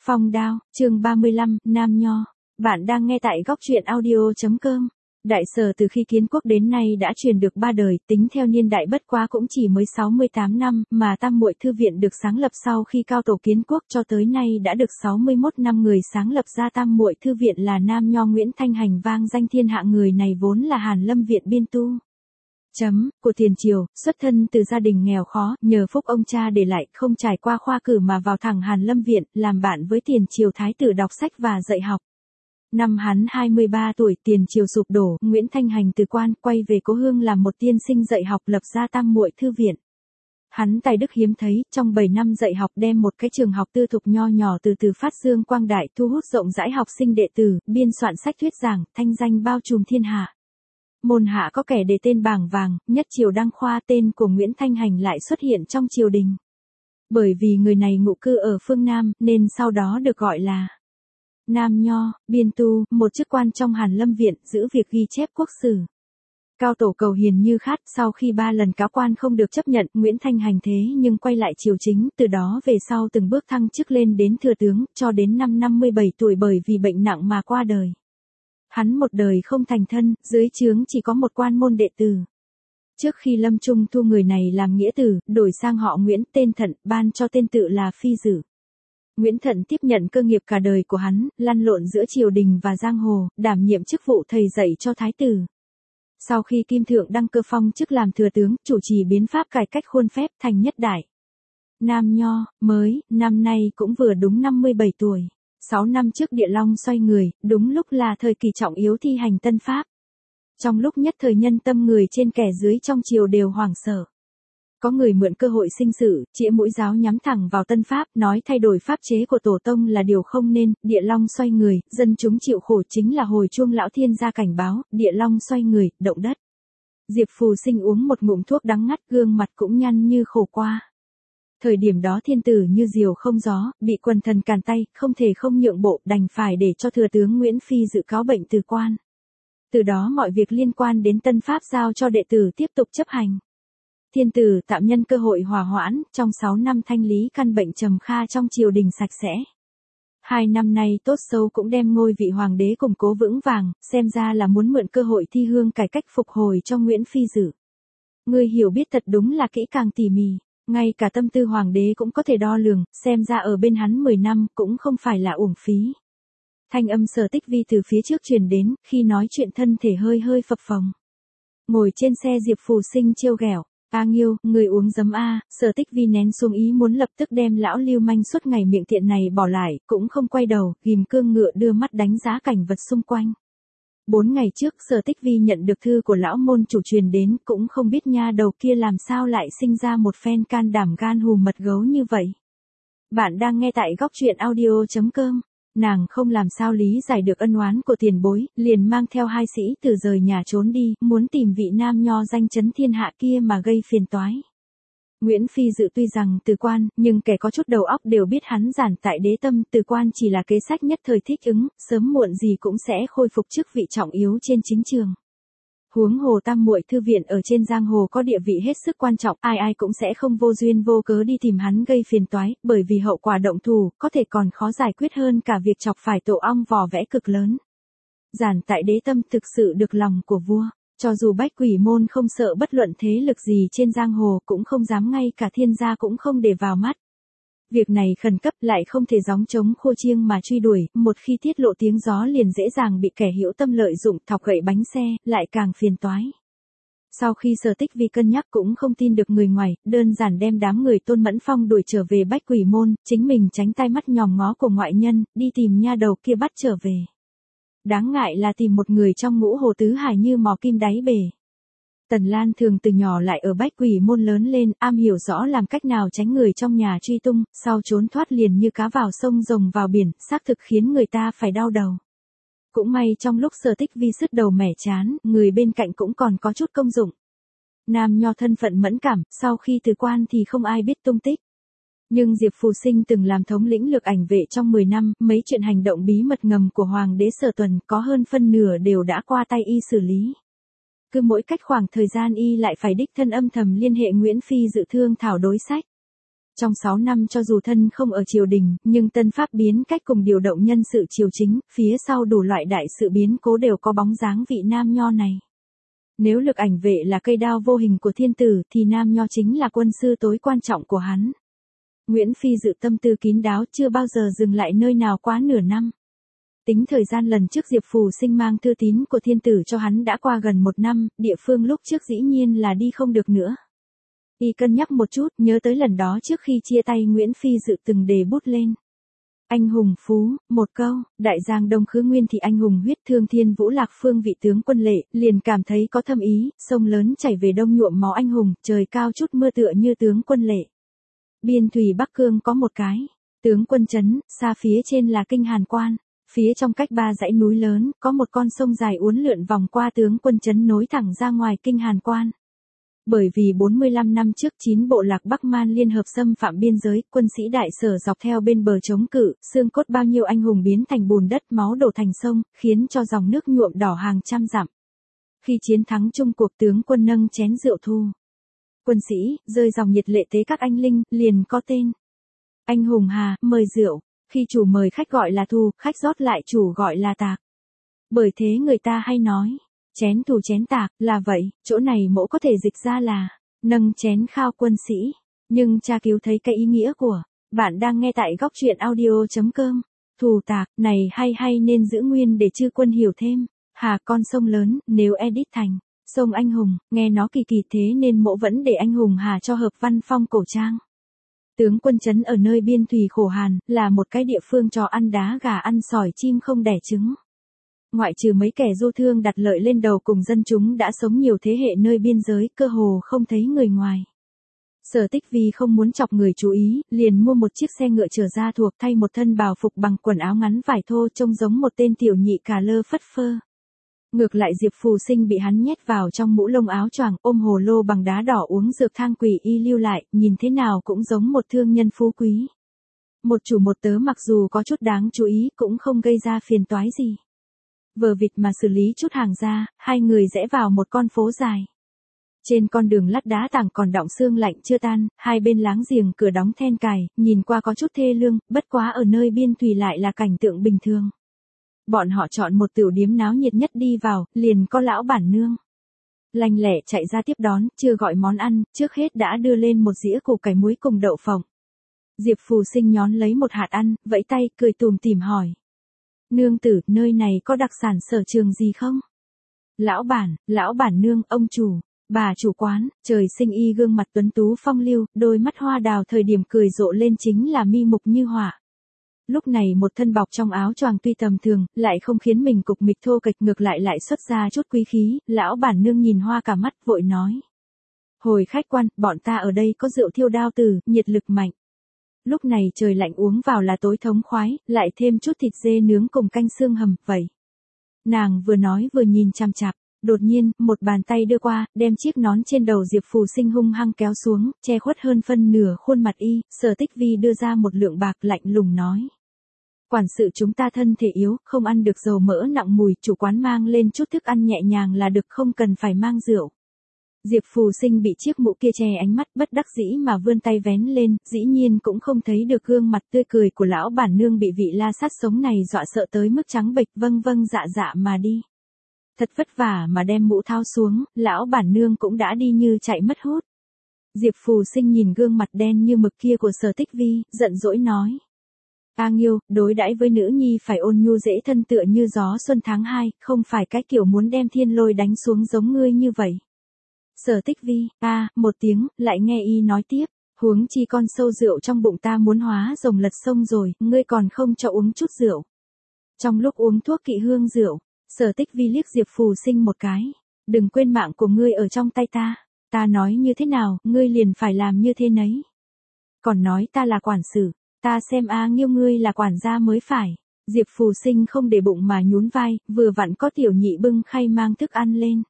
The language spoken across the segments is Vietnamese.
Phong đao, chương 35, Nam Nho. Bạn đang nghe tại góc truyện audio.com. Đại Sở từ khi kiến quốc đến nay đã truyền được 3 đời, tính theo niên đại bất quá cũng chỉ mới 68 năm, mà Tam Muội Thư viện được sáng lập sau khi cao tổ kiến quốc cho tới nay đã được 61 năm. Người sáng lập ra Tam Muội Thư viện là Nam Nho Nguyễn Thanh Hành, vang danh thiên hạ. Người này vốn là Hàn Lâm viện biên tu của tiền triều, xuất thân từ gia đình nghèo khó, nhờ phúc ông cha để lại, không trải qua khoa cử mà vào thẳng Hàn Lâm viện, làm bạn với tiền triều thái tử đọc sách và dạy học. Năm hắn 23 tuổi, tiền triều sụp đổ, Nguyễn Thanh Hành từ quan quay về cố hương làm một tiên sinh dạy học, lập ra Tam Muội Thư viện. Hắn tài đức hiếm thấy, trong 7 năm dạy học đem một cái trường học tư thục nho nhỏ từ từ phát dương quang đại, thu hút rộng rãi học sinh đệ tử, biên soạn sách thuyết giảng, thanh danh bao trùm thiên hạ. Môn hạ có kẻ đề tên bảng vàng, nhất triều đăng khoa, tên của Nguyễn Thanh Hành lại xuất hiện trong triều đình. Bởi vì người này ngụ cư ở phương Nam, nên sau đó được gọi là Nam Nho, biên tu, một chức quan trong Hàn Lâm viện, giữ việc ghi chép quốc sử. Cao tổ cầu hiền như khát, sau khi 3 lần cáo quan không được chấp nhận, Nguyễn Thanh Hành thế nhưng quay lại triều chính, từ đó về sau từng bước thăng chức lên đến thừa tướng, cho đến năm 57 tuổi bởi vì bệnh nặng mà qua đời. Hắn một đời không thành thân, dưới trướng chỉ có một quan môn đệ tử. Trước khi lâm chung thu người này làm nghĩa tử, đổi sang họ Nguyễn, tên Thận, ban cho tên tự là Phi Dử. Nguyễn Thận tiếp nhận cơ nghiệp cả đời của hắn, lăn lộn giữa triều đình và giang hồ, đảm nhiệm chức vụ thầy dạy cho thái tử. Sau khi Kim Thượng đăng cơ phong chức làm thừa tướng, chủ trì biến pháp cải cách khuôn phép, thành nhất đại. Nam Nho, mới, năm nay cũng vừa đúng 57 tuổi. 6 năm trước Địa Long xoay người, đúng lúc là thời kỳ trọng yếu thi hành tân pháp. Trong lúc nhất thời nhân tâm người trên kẻ dưới trong triều đều hoảng sợ. Có người mượn cơ hội sinh sự, chĩa mũi giáo nhắm thẳng vào tân pháp, nói thay đổi pháp chế của tổ tông là điều không nên. Địa Long xoay người, dân chúng chịu khổ chính là hồi chuông lão thiên gia cảnh báo, Địa Long xoay người, động đất. Diệp Phù Sinh uống một ngụm thuốc đắng ngắt, gương mặt cũng nhăn như khổ qua. Thời điểm đó thiên tử như diều không gió, bị quần thần càn tay, không thể không nhượng bộ, đành phải để cho thừa tướng Nguyễn Phi dự cáo bệnh từ quan. Từ đó mọi việc liên quan đến tân pháp giao cho đệ tử tiếp tục chấp hành. Thiên tử tạm nhân cơ hội hòa hoãn, trong 6 năm thanh lý căn bệnh trầm kha trong triều đình sạch sẽ. 2 năm nay tốt xấu cũng đem ngôi vị hoàng đế củng cố vững vàng, xem ra là muốn mượn cơ hội thi hương cải cách phục hồi cho Nguyễn Phi Dự. Người hiểu biết thật đúng là kỹ càng tỉ mỉ. Ngay cả tâm tư hoàng đế cũng có thể đo lường, xem ra ở bên hắn 10 năm cũng không phải là uổng phí. Thanh âm Sở Tích Vi từ phía trước truyền đến, khi nói chuyện thân thể hơi hơi phập phồng. Ngồi trên xe Diệp Phù Sinh trêu ghẹo, "A Nghiêu, người uống giấm a." Sở Tích Vi nén xuống ý muốn lập tức đem lão lưu manh suốt ngày miệng tiện này bỏ lại, cũng không quay đầu, ghim cương ngựa đưa mắt đánh giá cảnh vật xung quanh. 4 ngày trước Sở Tích Vi nhận được thư của lão môn chủ truyền đến, cũng không biết nha đầu kia làm sao lại sinh ra một phen can đảm gan hùm mật gấu như vậy. Bạn đang nghe tại góc truyện audio.com. Nàng không làm sao lý giải được ân oán của tiền bối, liền mang theo 2 sĩ tử rời nhà trốn đi, muốn tìm vị Nam Nho danh chấn thiên hạ kia mà gây phiền toái. Nguyễn Phi Dự tuy rằng từ quan, nhưng kẻ có chút đầu óc đều biết hắn giản tại đế tâm, từ quan chỉ là kế sách nhất thời thích ứng, sớm muộn gì cũng sẽ khôi phục chức vị trọng yếu trên chính trường. Huống hồ Tam Muội Thư viện ở trên giang hồ có địa vị hết sức quan trọng, ai ai cũng sẽ không vô duyên vô cớ đi tìm hắn gây phiền toái, bởi vì hậu quả động thủ có thể còn khó giải quyết hơn cả việc chọc phải tổ ong vò vẽ cực lớn. Giản tại đế tâm thực sự được lòng của vua. Cho dù Bách Quỷ môn không sợ bất luận thế lực gì trên giang hồ, cũng không dám, ngay cả thiên gia cũng không để vào mắt. Việc này khẩn cấp, lại không thể gióng trống khô chiêng mà truy đuổi, một khi tiết lộ tiếng gió liền dễ dàng bị kẻ hữu tâm lợi dụng, thọc gậy bánh xe, lại càng phiền toái. Sau khi Sở Tích Vi cân nhắc cũng không tin được người ngoài, đơn giản đem đám người Tôn Mẫn Phong đuổi trở về Bách Quỷ môn, chính mình tránh tai mắt nhòm ngó của ngoại nhân, đi tìm nha đầu kia bắt trở về. Đáng ngại là tìm một người trong ngũ hồ tứ hải như mò kim đáy bể. Tần Lan thường từ nhỏ lại ở Bách Quỷ môn lớn lên, am hiểu rõ làm cách nào tránh người trong nhà truy tung, sau trốn thoát liền như cá vào sông rồng vào biển, xác thực khiến người ta phải đau đầu. Cũng may trong lúc Sở Tích Vi sứt đầu mẻ chán, người bên cạnh cũng còn có chút công dụng. Nam Nho thân phận mẫn cảm, sau khi từ quan thì không ai biết tung tích. Nhưng Diệp Phù Sinh từng làm thống lĩnh lược ảnh vệ trong 10 năm, mấy chuyện hành động bí mật ngầm của Hoàng đế Sở Tuần có hơn phân nửa đều đã qua tay y xử lý. Cứ mỗi cách khoảng thời gian y lại phải đích thân âm thầm liên hệ Nguyễn Phi Dự thương thảo đối sách. Trong 6 năm cho dù thân không ở triều đình, nhưng Tân Pháp biến cách cùng điều động nhân sự triều chính, phía sau đủ loại đại sự biến cố đều có bóng dáng vị nam nho này. Nếu lực ảnh vệ là cây đao vô hình của thiên tử thì nam nho chính là quân sư tối quan trọng của hắn. Nguyễn Phi Dự tâm tư kín đáo chưa bao giờ dừng lại nơi nào quá nửa năm. Tính thời gian lần trước Diệp Phù Sinh mang thư tín của thiên tử cho hắn đã qua gần 1 năm, địa phương lúc trước dĩ nhiên là đi không được nữa. Y cân nhắc một chút, nhớ tới lần đó trước khi chia tay Nguyễn Phi Dự từng đề bút lên. Anh hùng phú, một câu, đại giang đông khứ nguyên thì anh hùng huyết thương thiên vũ lạc phương vị tướng quân lệ, liền cảm thấy có thâm ý, sông lớn chảy về đông nhuộm máu anh hùng, trời cao chút mưa tựa như tướng quân lệ. Biên thủy Bắc Cương có một cái, tướng quân trấn, xa phía trên là kinh Hàn Quan, phía trong cách 3 dãy núi lớn, có một con sông dài uốn lượn vòng qua tướng quân trấn nối thẳng ra ngoài kinh Hàn Quan. Bởi vì 45 năm trước 9 bộ lạc Bắc Man liên hợp xâm phạm biên giới, quân sĩ Đại Sở dọc theo bên bờ chống cự, xương cốt bao nhiêu anh hùng biến thành bùn đất, máu đổ thành sông, khiến cho dòng nước nhuộm đỏ hàng trăm dặm. Khi chiến thắng chung cuộc, tướng quân nâng chén rượu thu. Quân sĩ, rơi dòng nhiệt lệ tế các anh linh, liền có tên. Anh hùng hà, mời rượu. Khi chủ mời khách gọi là thu, khách rót lại chủ gọi là tạc. Bởi thế người ta hay nói, chén thù chén tạc, là vậy, chỗ này mẫu có thể dịch ra là, nâng chén khao quân sĩ. Nhưng tra cứu thấy cái ý nghĩa của, bạn đang nghe tại góc truyện audio.com. Thù tạc, này hay nên giữ nguyên để chư quân hiểu thêm. Hà con sông lớn, nếu edit thành, sông anh hùng, nghe nó kỳ kỳ thế nên mẫu vẫn để anh hùng hà cho hợp văn phong cổ trang. Tướng quân trấn ở nơi biên thủy khổ hàn, là một cái địa phương cho ăn đá gà ăn sỏi chim không đẻ trứng. Ngoại trừ mấy kẻ du thương đặt lợi lên đầu cùng dân chúng đã sống nhiều thế hệ nơi biên giới, cơ hồ không thấy người ngoài. Sở Tích vì không muốn chọc người chú ý, liền mua một chiếc xe ngựa chở ra thuộc thay một thân bào phục bằng quần áo ngắn vải thô trông giống một tên tiểu nhị cà lơ phất phơ. Ngược lại Diệp Phù Sinh bị hắn nhét vào trong mũ lông áo choàng, ôm hồ lô bằng đá đỏ uống dược thang quỷ y lưu lại, nhìn thế nào cũng giống một thương nhân phú quý. Một chủ một tớ mặc dù có chút đáng chú ý cũng không gây ra phiền toái gì. Vờ vịt mà xử lý chút hàng ra, hai người rẽ vào một con phố dài. Trên con đường lát đá tảng còn đọng sương lạnh chưa tan, hai bên láng giềng cửa đóng then cài, nhìn qua có chút thê lương, bất quá ở nơi biên thủy lại là cảnh tượng bình thường. Bọn họ chọn một tiểu điếm náo nhiệt nhất đi vào, liền có lão bản nương. Lanh lẹ chạy ra tiếp đón, chưa gọi món ăn, trước hết đã đưa lên một dĩa củ cải muối cùng đậu phộng. Diệp Phù Sinh nhón lấy một hạt ăn, vẫy tay, cười tủm tỉm hỏi. Nương tử, nơi này có đặc sản sở trường gì không? Lão bản nương, ông chủ, bà chủ quán, trời sinh y gương mặt tuấn tú phong lưu, đôi mắt hoa đào thời điểm cười rộ lên chính là mi mục như họa. Lúc này một thân bọc trong áo choàng tuy tầm thường, lại không khiến mình cục mịch thô kệch, ngược lại xuất ra chút quý khí, lão bản nương nhìn hoa cả mắt vội nói. Hồi khách quan, bọn ta ở đây có rượu thiêu đao tử, nhiệt lực mạnh. Lúc này trời lạnh uống vào là tối thống khoái, lại thêm chút thịt dê nướng cùng canh xương hầm, vậy. Nàng vừa nói vừa nhìn chằm chằm, đột nhiên, một bàn tay đưa qua, đem chiếc nón trên đầu Diệp Phù Sinh hung hăng kéo xuống, che khuất hơn phân nửa khuôn mặt y, Sở Tích Vi đưa ra một lượng bạc lạnh lùng nói. Quản sự chúng ta thân thể yếu, không ăn được dầu mỡ nặng mùi, chủ quán mang lên chút thức ăn nhẹ nhàng là được, không cần phải mang rượu. Diệp Phù Sinh bị chiếc mũ kia che ánh mắt, bất đắc dĩ mà vươn tay vén lên, dĩ nhiên cũng không thấy được gương mặt tươi cười của lão bản nương bị vị la sát sống này dọa sợ tới mức trắng bệch, vâng dạ mà đi. Thật vất vả mà đem mũ tháo xuống, lão bản nương cũng đã đi như chạy mất hút. Diệp Phù Sinh nhìn gương mặt đen như mực kia của Sở Tích Vi, giận dỗi nói. A Nghiêu, đối đãi với nữ nhi phải ôn nhu dễ thân tựa như gió xuân tháng 2, không phải cái kiểu muốn đem thiên lôi đánh xuống giống ngươi như vậy. Sở Tích Vi, một tiếng, lại nghe y nói tiếp, huống chi con sâu rượu trong bụng ta muốn hóa rồng lật sông rồi, ngươi còn không cho uống chút rượu. Trong lúc uống thuốc kỵ hương rượu, Sở Tích Vi liếc Diệp Phù Sinh một cái, đừng quên mạng của ngươi ở trong tay ta nói như thế nào, ngươi liền phải làm như thế nấy. Còn nói ta là quản sự, ta xem A Nghiêu ngươi là quản gia mới phải. Diệp Phù Sinh không để bụng mà nhún vai, vừa vặn có tiểu nhị bưng khay mang thức ăn lên.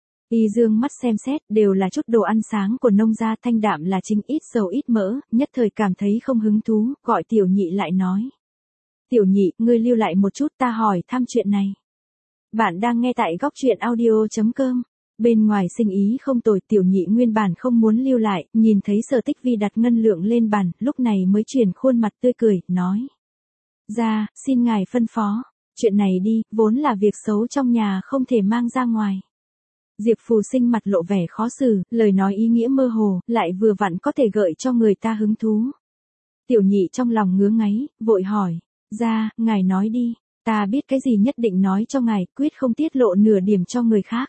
Y dương mắt xem xét, đều là chút đồ ăn sáng của nông gia, thanh đạm là chính, ít dầu ít mỡ, nhất thời cảm thấy không hứng thú, gọi tiểu nhị lại nói. Tiểu nhị, ngươi lưu lại một chút, ta hỏi thăm chuyện này. Bạn đang nghe tại góc truyện audio.com. Bên ngoài sinh ý không tồi, Tiểu Nhị nguyên bản không muốn lưu lại, nhìn thấy Sở Tích Vi đặt ngân lượng lên bàn, lúc này mới chuyển khuôn mặt tươi cười, nói. Ra, xin ngài phân phó. Chuyện này đi, vốn là việc xấu trong nhà không thể mang ra ngoài. Diệp Phù Sinh mặt lộ vẻ khó xử, lời nói ý nghĩa mơ hồ, lại vừa vặn có thể gợi cho người ta hứng thú. Tiểu Nhị trong lòng ngứa ngáy, vội hỏi. Ra, ngài nói đi, ta biết cái gì nhất định nói cho ngài, quyết không tiết lộ nửa điểm cho người khác.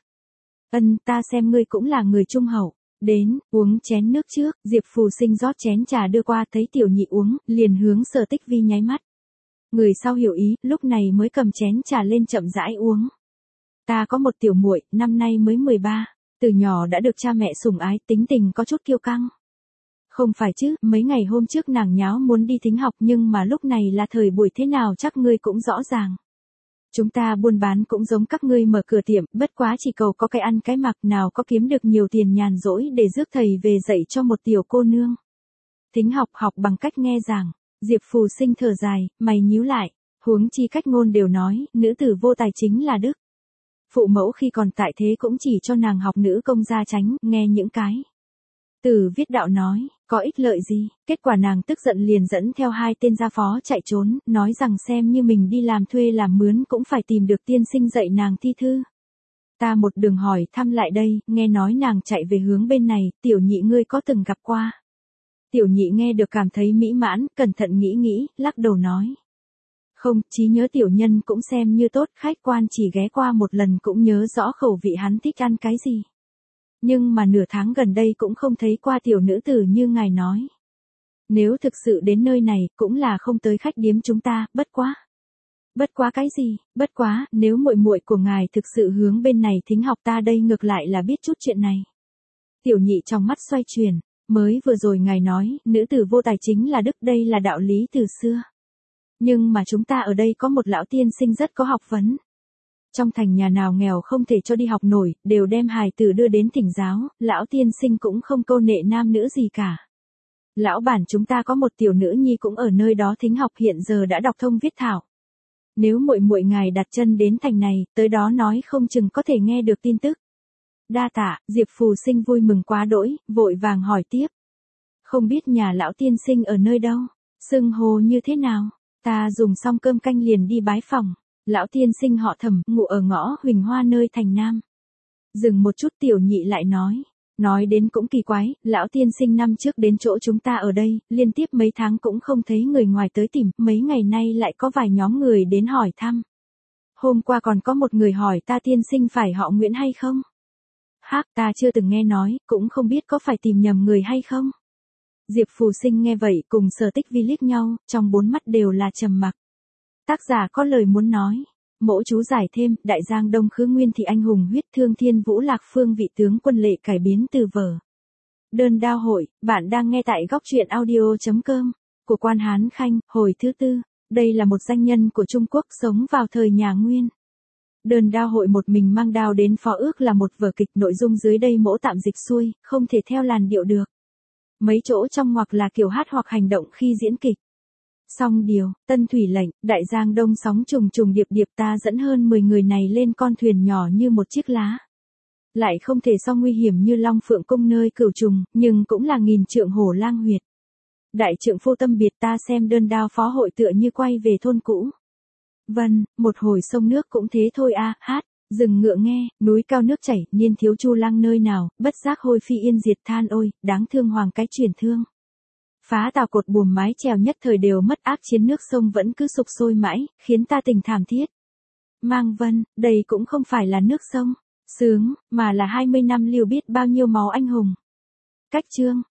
Ta xem ngươi cũng là người trung hậu. Đến, uống chén nước trước, Diệp Phù Sinh rót chén trà đưa qua, thấy Tiểu Nhị uống, liền hướng Sở Tích Vi nháy mắt. Người sau hiểu ý, lúc này mới cầm chén trà lên chậm rãi uống. Ta có một tiểu muội, năm nay mới 13, từ nhỏ đã được cha mẹ sủng ái, tính tình có chút kiêu căng. Không phải chứ, mấy ngày hôm trước nàng nháo muốn đi thính học, nhưng mà lúc này là thời buổi thế nào chắc ngươi cũng rõ ràng. Chúng ta buôn bán cũng giống các ngươi mở cửa tiệm, bất quá chỉ cầu có cái ăn cái mặc, nào có kiếm được nhiều tiền nhàn rỗi để rước thầy về dạy cho một tiểu cô nương. Thính học học bằng cách nghe giảng. Diệp Phù Sinh thở dài, mày nhíu lại, huống chi cách ngôn đều nói, nữ tử vô tài chính là đức. Phụ mẫu khi còn tại thế cũng chỉ cho nàng học nữ công gia chánh, nghe những cái từ viết đạo nói, có ích lợi gì, kết quả nàng tức giận liền dẫn theo 2 tên gia phó chạy trốn, nói rằng xem như mình đi làm thuê làm mướn cũng phải tìm được tiên sinh dạy nàng thi thư. Ta một đường hỏi thăm lại đây, nghe nói nàng chạy về hướng bên này, Tiểu Nhị ngươi có từng gặp qua. Tiểu Nhị nghe được cảm thấy mỹ mãn, cẩn thận nghĩ, lắc đầu nói. Không, trí nhớ tiểu nhân cũng xem như tốt, khách quan chỉ ghé qua một lần cũng nhớ rõ khẩu vị hắn thích ăn cái gì. Nhưng mà nửa tháng gần đây cũng không thấy qua tiểu nữ tử như ngài nói. Nếu thực sự đến nơi này, cũng là không tới khách điếm chúng ta, bất quá. Bất quá cái gì, bất quá, nếu muội muội của ngài thực sự hướng bên này thính học ta đây ngược lại là biết chút chuyện này. Tiểu Nhị trong mắt xoay chuyển. Mới vừa rồi ngài nói, nữ tử vô tài chính là đức, đây là đạo lý từ xưa. Nhưng mà chúng ta ở đây có một lão tiên sinh rất có học vấn. Trong thành nhà nào nghèo không thể cho đi học nổi, đều đem hài tử đưa đến thỉnh giáo, lão tiên sinh cũng không câu nệ nam nữ gì cả. Lão bản chúng ta có một tiểu nữ nhi cũng ở nơi đó thính học, hiện giờ đã đọc thông viết thảo. Nếu muội muội ngài đặt chân đến thành này, tới đó nói không chừng có thể nghe được tin tức. Đa tạ, Diệp Phù Sinh vui mừng quá đỗi, vội vàng hỏi tiếp. Không biết nhà lão tiên sinh ở nơi đâu, xưng hô như thế nào, ta dùng xong cơm canh liền đi bái phòng. Lão tiên sinh họ Thẩm, ngụ ở ngõ Huỳnh Hoa nơi thành Nam. Dừng một chút Tiểu Nhị lại nói đến cũng kỳ quái, lão tiên sinh năm trước đến chỗ chúng ta ở đây, liên tiếp mấy tháng cũng không thấy người ngoài tới tìm, mấy ngày nay lại có vài nhóm người đến hỏi thăm. Hôm qua còn có một người hỏi ta tiên sinh phải họ Nguyễn hay không? Ta chưa từng nghe nói, cũng không biết có phải tìm nhầm người hay không. Diệp Phù Sinh nghe vậy cùng Sở Tích Vi liếc nhau, trong 4 mắt đều là trầm mặc. Tác giả có lời muốn nói. Mỗ chú giải thêm, Đại Giang Đông Khứ Nguyên Thị anh hùng huyết thương Thiên Vũ Lạc Phương vị tướng quân lệ cải biến từ vở. Đơn đao hội, bạn đang nghe tại góc truyện audio.com, của Quan Hán Khanh, hồi thứ 4. Đây là một danh nhân của Trung Quốc sống vào thời nhà Nguyên. Đơn đao hội một mình mang đao đến phó ước là một vở kịch, nội dung dưới đây mỗ tạm dịch xuôi, không thể theo làn điệu được. Mấy chỗ trong ngoặc là kiểu hát hoặc hành động khi diễn kịch. Song điều, Tân Thủy lệnh, Đại Giang Đông sóng trùng trùng điệp điệp, ta dẫn hơn 10 người này lên con thuyền nhỏ như một chiếc lá. Lại không thể so nguy hiểm như Long Phượng Cung nơi Cửu Trùng, nhưng cũng là nghìn trượng hổ lang huyệt. Đại trượng phu tâm biệt, ta xem đơn đao phó hội tựa như quay về thôn cũ. Vân, một hồi sông nước cũng thế thôi hát, rừng ngựa nghe, núi cao nước chảy, niên thiếu chu lang nơi nào, bất giác hôi phi yên diệt, than ôi, đáng thương hoàng cái truyền thương. Phá tàu cột buồm mái chèo nhất thời đều mất áp, chiến nước sông vẫn cứ sục sôi mãi, khiến ta tình thảm thiết. Mang Vân, đây cũng không phải là nước sông sướng, mà là 20 năm lưu biết bao nhiêu máu anh hùng. Cách chương,